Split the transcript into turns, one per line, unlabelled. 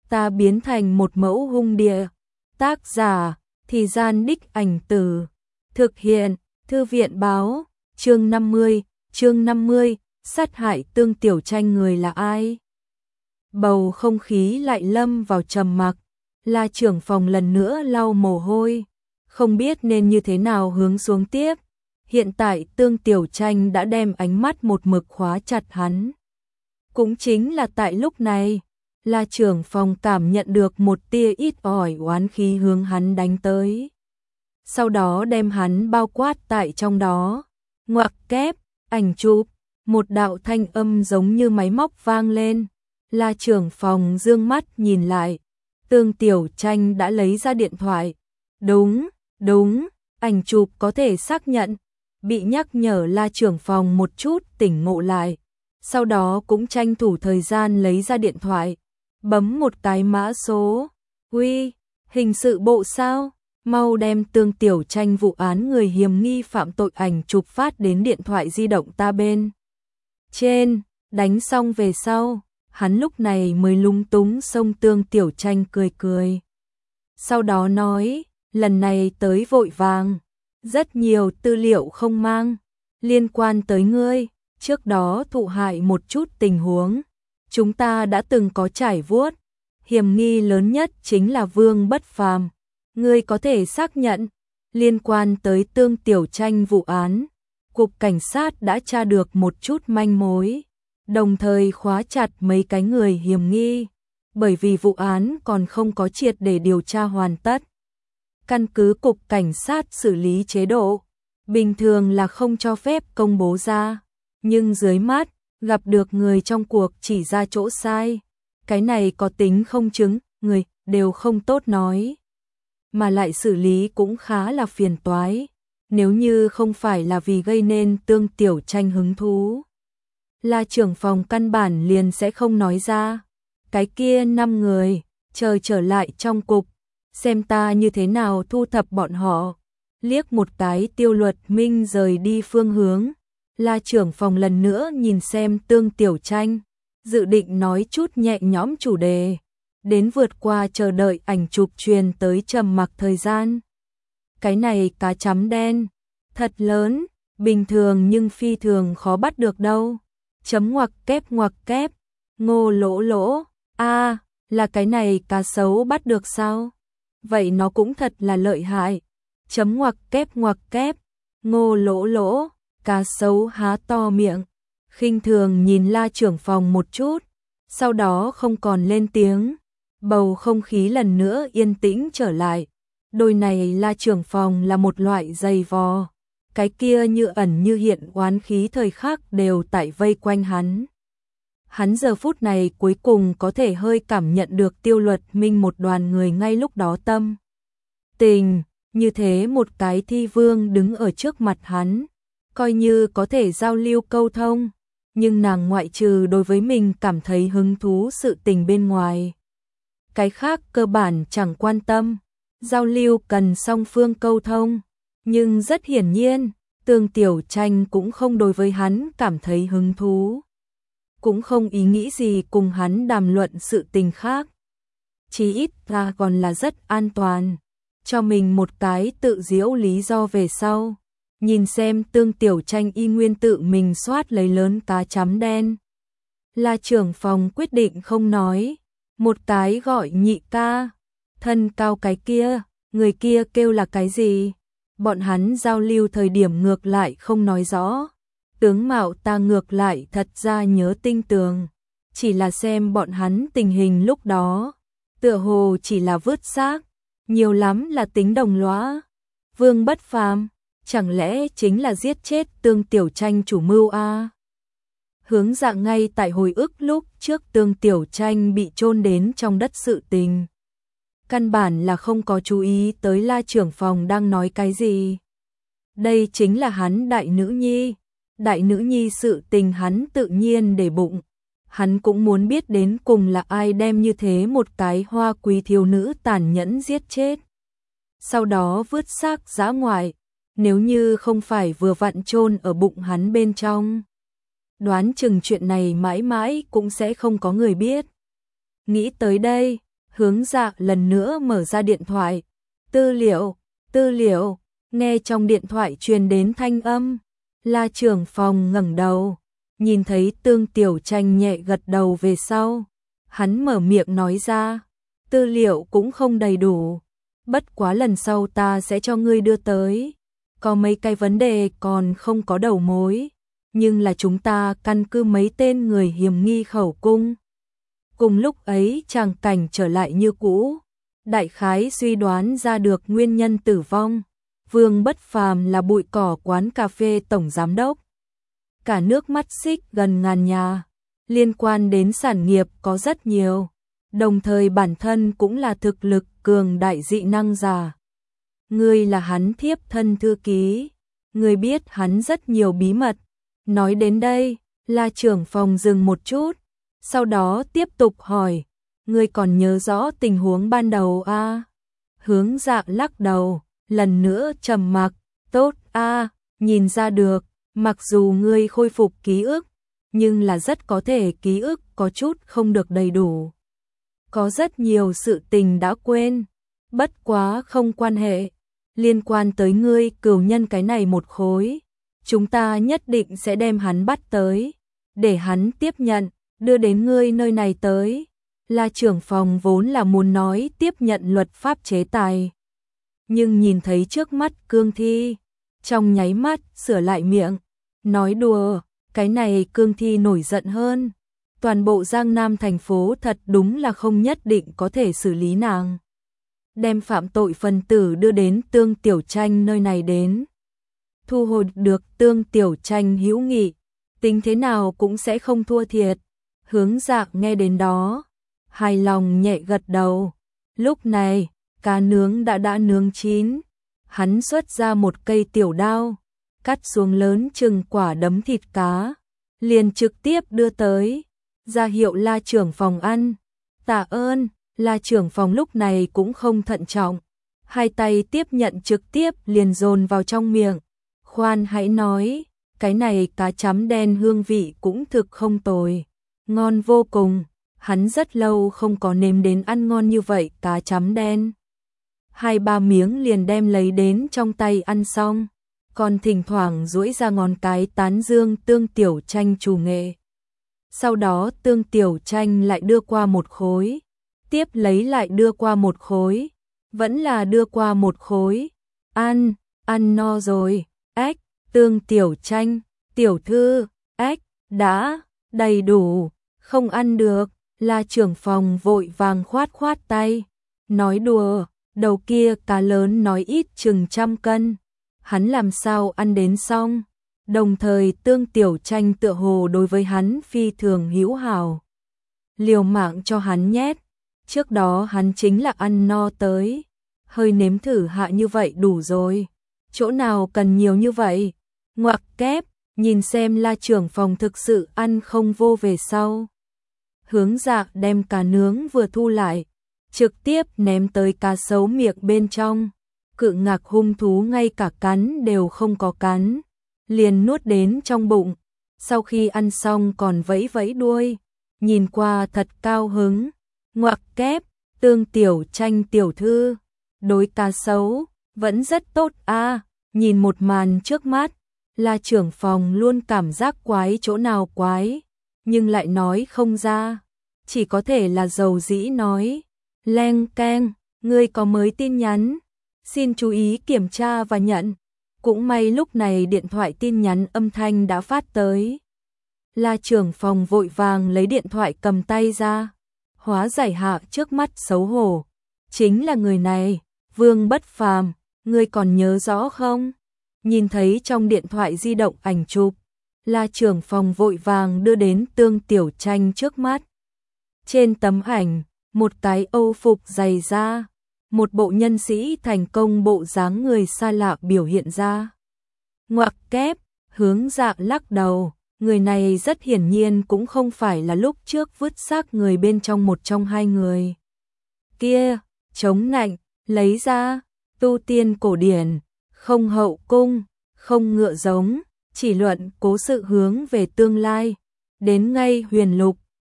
ta biến thành một mẫu hung địa. Tác giả, Thì Gian Đích Ảnh Tử. Thực hiện, Thư viện báo, chương 50, sát hại Tương Tiểu Tranh người là ai? Bầu không khí lại lâm vào trầm mặc, La trưởng phòng lần nữa lau mồ hôi, không biết nên như thế nào hướng xuống tiếp. Hiện tại Tương Tiểu Tranh đã đem ánh mắt một mực khóa chặt hắn. Cũng chính là tại lúc này, La trưởng phòng cảm nhận được một tia ít ỏi oán khí hướng hắn đánh tới. Sau đó đem hắn bao quát tại trong đó. Ngoặc kép, ảnh chụp, một đạo thanh âm giống như máy móc vang lên. La trưởng phòng dương mắt nhìn lại. Tương Tiểu Tranh đã lấy ra điện thoại. Đúng, ảnh chụp có thể xác nhận. Bị nhắc nhở La trưởng phòng một chút tỉnh ngộ lại. Sau đó cũng tranh thủ thời gian lấy ra điện thoại. Bấm một cái mã số. Uy, hình sự bộ sao? Mau đem Tương Tiểu Tranh vụ án người hiểm nghi phạm tội ảnh chụp phát đến điện thoại di động ta bên trên. Đánh xong về sau, hắn lúc này mới lúng túng xông Tương Tiểu Tranh cười. Sau đó nói, lần này tới vội vàng, rất nhiều tư liệu không mang, liên quan tới ngươi, trước đó thụ hại một chút tình huống, chúng ta đã từng có trải vuốt, hiểm nghi lớn nhất chính là Vương Bất Phàm. Ngươi có thể xác nhận, liên quan tới Tương Tiểu Tranh vụ án, cục cảnh sát đã tra được một chút manh mối, đồng thời khóa chặt mấy cái người hiểm nghi, bởi vì vụ án còn không có triệt để điều tra hoàn tất. Căn cứ cục cảnh sát xử lý chế độ, bình thường là không cho phép công bố ra, nhưng dưới mắt, gặp được người trong cuộc chỉ ra chỗ sai, cái này có tính không chứng, người đều không tốt nói. Mà lại xử lý cũng khá là phiền toái, nếu như không phải là vì gây nên Tương Tiểu Tranh hứng thú. La trưởng phòng căn bản liền sẽ không nói ra. Cái kia 5 người, chờ trở lại trong cục, xem ta như thế nào thu thập bọn họ. Liếc một cái Tiêu Luật Minh rời đi phương hướng, La trưởng phòng lần nữa nhìn xem Tương Tiểu Tranh, dự định nói chút nhẹ nhõm chủ đề. Đến vượt qua chờ đợi ảnh chụp truyền tới trầm mặc thời gian. Cái này cá chấm đen, thật lớn, bình thường nhưng phi thường khó bắt được đâu. Chấm ngoặc kép, ngô lỗ, là cái này cá sấu bắt được sao? Vậy nó cũng thật là lợi hại. Chấm ngoặc kép, ngô lỗ, cá sấu há to miệng, khinh thường nhìn La trưởng phòng một chút, sau đó không còn lên tiếng. Bầu không khí lần nữa yên tĩnh trở lại. Đôi này La trưởng phòng là một loại dày vò. Cái kia như ẩn như hiện oán khí thời khắc đều tại vây quanh hắn. Hắn giờ phút này cuối cùng có thể hơi cảm nhận được Tiêu Luật Minh một đoàn người ngay lúc đó tâm tình. Như thế một cái thi vương đứng ở trước mặt hắn, coi như có thể giao lưu câu thông. Nhưng nàng ngoại trừ đối với mình cảm thấy hứng thú sự tình bên ngoài, cái khác cơ bản chẳng quan tâm. Giao lưu cần song phương câu thông, nhưng rất hiển nhiên, Tương Tiểu Tranh cũng không đối với hắn cảm thấy hứng thú, cũng không ý nghĩ gì cùng hắn đàm luận sự tình khác. Chí ít ra còn là rất an toàn, cho mình một cái tự giễu lý do về sau. Nhìn xem Tương Tiểu Tranh y nguyên tự mình soát lấy lớn cá chấm đen. La trưởng phòng quyết định không nói. Một cái gọi nhị ca, thân cao cái kia, người kia kêu là cái gì? Bọn hắn giao lưu thời điểm ngược lại không nói rõ. Tướng mạo ta ngược lại thật ra nhớ tinh tường. Chỉ là xem bọn hắn tình hình lúc đó, tựa hồ chỉ là vứt xác, nhiều lắm là tính đồng lõa. Vương Bất Phàm, chẳng lẽ chính là giết chết Tương Tiểu Tranh chủ mưu a? Hướng dạng ngay tại hồi ức lúc trước Tương Tiểu Tranh bị chôn đến trong đất sự tình. Căn bản là không có chú ý tới La trưởng phòng đang nói cái gì. Đây chính là hắn đại nữ nhi. Đại nữ nhi sự tình hắn tự nhiên để bụng. Hắn cũng muốn biết đến cùng là ai đem như thế một cái hoa quý thiếu nữ tàn nhẫn giết chết. Sau đó vứt xác dã ngoại, nếu như không phải vừa vặn chôn ở bụng hắn bên trong. Đoán chừng chuyện này mãi mãi cũng sẽ không có người biết. Nghĩ tới đây, Hướng Dạ lần nữa mở ra điện thoại. Tư liệu, nghe trong điện thoại truyền đến thanh âm. La trưởng phòng ngẩng đầu, nhìn thấy Tương Tiểu Tranh nhẹ gật đầu về sau. Hắn mở miệng nói ra, tư liệu cũng không đầy đủ. Bất quá lần sau ta sẽ cho ngươi đưa tới. Có mấy cái vấn đề còn không có đầu mối. Nhưng là chúng ta căn cứ mấy tên người hiểm nghi khẩu cung. Cùng lúc ấy tràng cảnh trở lại như cũ. Đại khái suy đoán ra được nguyên nhân tử vong. Vương Bất Phàm là bụi cỏ quán cà phê tổng giám đốc. Cả nước mắt xích gần ngàn nhà. Liên quan đến sản nghiệp có rất nhiều. Đồng thời bản thân cũng là thực lực cường đại dị năng giả. Ngươi là hắn thiếp thân thư ký. Ngươi biết hắn rất nhiều bí mật. Nói đến đây, La trưởng phòng dừng một chút. Sau đó tiếp tục hỏi. Ngươi còn nhớ rõ tình huống ban đầu à? Hướng Dạ lắc đầu, lần nữa trầm mặc. Tốt à, nhìn ra được, mặc dù ngươi khôi phục ký ức, nhưng là rất có thể ký ức có chút không được đầy đủ. Có rất nhiều sự tình đã quên, bất quá không quan hệ. Liên quan tới ngươi cửu nhân cái này một khối, chúng ta nhất định sẽ đem hắn bắt tới, để hắn tiếp nhận, đưa đến ngươi nơi này tới. La trưởng phòng vốn là muốn nói tiếp nhận luật pháp chế tài. Nhưng nhìn thấy trước mắt cương thi, trong nháy mắt sửa lại miệng, nói đùa, cái này cương thi nổi giận hơn. Toàn bộ Giang Nam thành phố thật đúng là không nhất định có thể xử lý nàng. Đem phạm tội phần tử đưa đến Tương Tiểu Tranh nơi này đến. Thu hồi được Tương Tiểu Tranh hữu nghị, tính thế nào cũng sẽ không thua thiệt. Hướng Dạ nghe đến đó, hài lòng nhẹ gật đầu. Lúc này, cá nướng đã nướng chín. Hắn xuất ra một cây tiểu đao, cắt xuống lớn chừng quả đấm thịt cá, liền trực tiếp đưa tới, ra hiệu La trưởng phòng ăn. Tạ ơn. La trưởng phòng lúc này cũng không thận trọng, hai tay tiếp nhận trực tiếp liền dồn vào trong miệng. Khoan hãy nói, cái này cá chấm đen hương vị cũng thực không tồi, ngon vô cùng. Hắn rất lâu không có nếm đến ăn ngon như vậy cá chấm đen. 2-3 miếng liền đem lấy đến trong tay ăn xong, còn thỉnh thoảng duỗi ra ngón cái tán dương Tương Tiểu Tranh chủ nghệ. Sau đó Tương Tiểu Tranh lại đưa qua một khối, tiếp lấy lại đưa qua một khối, vẫn là đưa qua một khối. Ăn no rồi. Ếch, Tương Tiểu Tranh, tiểu thư, ếch, đã, đầy đủ, không ăn được. La trưởng phòng vội vàng khoát tay, nói đùa, đầu kia cá lớn nói ít chừng 100 cân, hắn làm sao ăn đến xong. Đồng thời Tương Tiểu Tranh tựa hồ đối với hắn phi thường hữu hảo, liều mạng cho hắn nhét. Trước đó hắn chính là ăn no tới, hơi nếm thử hạ như vậy đủ rồi, chỗ nào cần nhiều như vậy. Ngoặc kép, nhìn xem La trưởng phòng thực sự ăn không vô về sau. Hướng Dạ đem cá nướng vừa thu lại, trực tiếp ném tới cá sấu miệng bên trong. Cự ngạc hung thú ngay cả cắn đều không có cắn, liền nuốt đến trong bụng. Sau khi ăn xong còn vẫy vẫy đuôi, nhìn qua thật cao hứng. Ngoặc kép, Tương Tiểu Tranh tiểu thư, đối cá sấu vẫn rất tốt a. Nhìn một màn trước mắt, La trưởng phòng luôn cảm giác quái chỗ nào quái, nhưng lại nói không ra, chỉ có thể là dầu dĩ nói. Leng keng, ngươi có mới tin nhắn, xin chú ý kiểm tra và nhận. Cũng may lúc này điện thoại tin nhắn âm thanh đã phát tới. La trưởng phòng vội vàng lấy điện thoại cầm tay ra, hóa giải hạ trước mắt xấu hổ. Chính là người này, Vương Bất Phàm, ngươi còn nhớ rõ không? Nhìn thấy trong điện thoại di động ảnh chụp, La trưởng phòng vội vàng đưa đến Tương Tiểu Tranh trước mắt. Trên tấm ảnh, một cái âu phục dày da, một bộ nhân sĩ thành công bộ dáng người xa lạ biểu hiện ra. Ngoặc kép, Hướng Dạ lắc đầu, người này rất hiển nhiên cũng không phải là lúc trước vứt xác người bên trong một trong hai người. Kia, chống nạnh, lấy ra, tu tiên cổ điển, không hậu cung, không ngựa giống, chỉ luận cố sự hướng về tương lai, đến ngay huyền lục.